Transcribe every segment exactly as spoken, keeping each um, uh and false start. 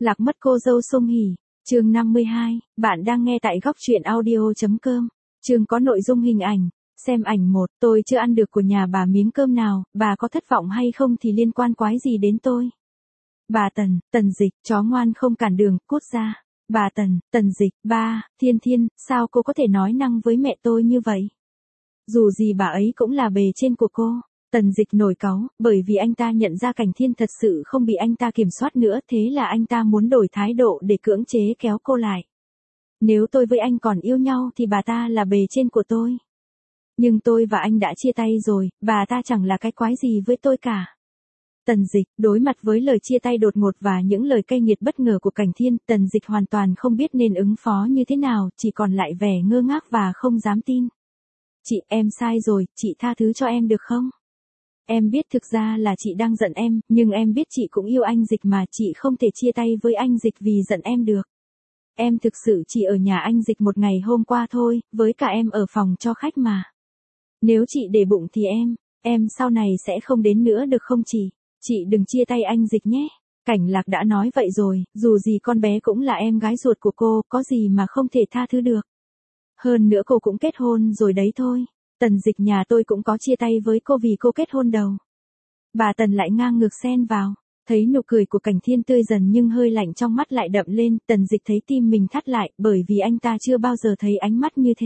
Lạc mất cô dâu Song Hỷ, chương năm mươi hai, bạn đang nghe tại góc truyện audio.com. Chương có nội dung hình ảnh, xem ảnh một, tôi chưa ăn được của nhà bà miếng cơm nào, bà có thất vọng hay không thì liên quan quái gì đến tôi. Bà Tần, Tần Dịch, chó ngoan không cản đường, cút ra. Bà Tần, Tần Dịch, ba, Thiên Thiên, sao cô có thể nói năng với mẹ tôi như vậy? Dù gì bà ấy cũng là bề trên của cô. Tần Dịch nổi cáu, bởi vì anh ta nhận ra Cảnh Thiên thật sự không bị anh ta kiểm soát nữa, thế là anh ta muốn đổi thái độ để cưỡng chế kéo cô lại. Nếu tôi với anh còn yêu nhau thì bà ta là bề trên của tôi. Nhưng tôi và anh đã chia tay rồi, bà ta chẳng là cái quái gì với tôi cả. Tần Dịch, đối mặt với lời chia tay đột ngột và những lời cay nghiệt bất ngờ của Cảnh Thiên, Tần Dịch hoàn toàn không biết nên ứng phó như thế nào, chỉ còn lại vẻ ngơ ngác và không dám tin. Chị, em sai rồi, chị tha thứ cho em được không? Em biết thực ra là chị đang giận em, nhưng em biết chị cũng yêu anh Dịch mà, chị không thể chia tay với anh Dịch vì giận em được. Em thực sự chỉ ở nhà anh Dịch một ngày hôm qua thôi, với cả em ở phòng cho khách mà. Nếu chị để bụng thì em, em sau này sẽ không đến nữa được không chị? Chị đừng chia tay anh Dịch nhé. Cảnh Lạc đã nói vậy rồi, dù gì con bé cũng là em gái ruột của cô, có gì mà không thể tha thứ được. Hơn nữa cô cũng kết hôn rồi đấy thôi. Tần Dịch, nhà tôi cũng có chia tay với cô vì cô kết hôn đâu. Bà Tần lại ngang ngược xen vào. Thấy nụ cười của Cảnh Thiên tươi dần nhưng hơi lạnh trong mắt lại đậm lên, Tần Dịch thấy tim mình thắt lại, bởi vì anh ta chưa bao giờ thấy ánh mắt như thế.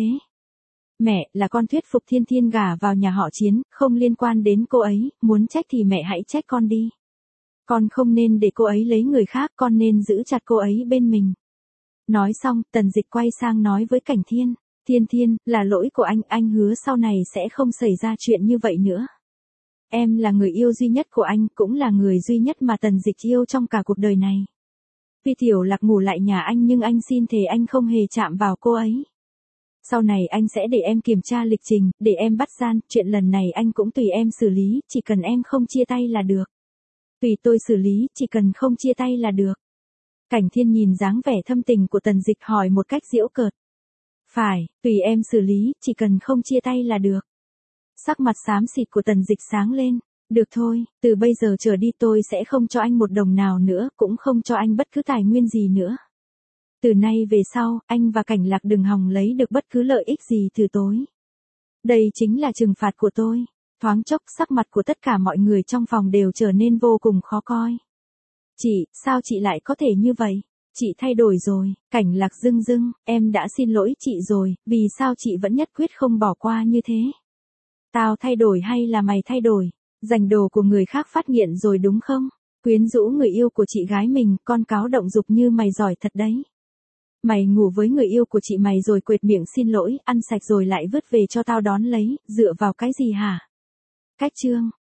Mẹ, là con thuyết phục Thiên Thiên gả vào nhà họ Chiến, không liên quan đến cô ấy, muốn trách thì mẹ hãy trách con đi. Con không nên để cô ấy lấy người khác, con nên giữ chặt cô ấy bên mình. Nói xong, Tần Dịch quay sang nói với Cảnh Thiên. Thiên Thiên, là lỗi của anh, anh hứa sau này sẽ không xảy ra chuyện như vậy nữa. Em là người yêu duy nhất của anh, cũng là người duy nhất mà Tần Dịch yêu trong cả cuộc đời này. Vì Tiểu Lạc ngủ lại nhà anh nhưng anh xin thề anh không hề chạm vào cô ấy. Sau này anh sẽ để em kiểm tra lịch trình, để em bắt gian, chuyện lần này anh cũng tùy em xử lý, chỉ cần em không chia tay là được. Tùy tôi xử lý, chỉ cần không chia tay là được. Cảnh Thiên nhìn dáng vẻ thâm tình của Tần Dịch hỏi một cách giễu cợt. Phải, tùy em xử lý, chỉ cần không chia tay là được. Sắc mặt xám xịt của Tần Dịch sáng lên. Được thôi, từ bây giờ trở đi tôi sẽ không cho anh một đồng nào nữa, cũng không cho anh bất cứ tài nguyên gì nữa. Từ nay về sau, anh và Cảnh Lạc đừng hòng lấy được bất cứ lợi ích gì từ tôi. Đây chính là trừng phạt của tôi. Thoáng chốc, sắc mặt của tất cả mọi người trong phòng đều trở nên vô cùng khó coi. Chị, sao chị lại có thể như vậy? Chị thay đổi rồi. Cảnh Lạc rưng rưng, em đã xin lỗi chị rồi, vì sao chị vẫn nhất quyết không bỏ qua như thế? Tao thay đổi hay là mày thay đổi? Giành đồ của người khác phát nghiện rồi đúng không? Quyến rũ người yêu của chị gái mình, con cáo động dục như mày giỏi thật đấy. Mày ngủ với người yêu của chị mày rồi quệt miệng xin lỗi, ăn sạch rồi lại vứt về cho tao đón lấy, dựa vào cái gì hả? Cách chương,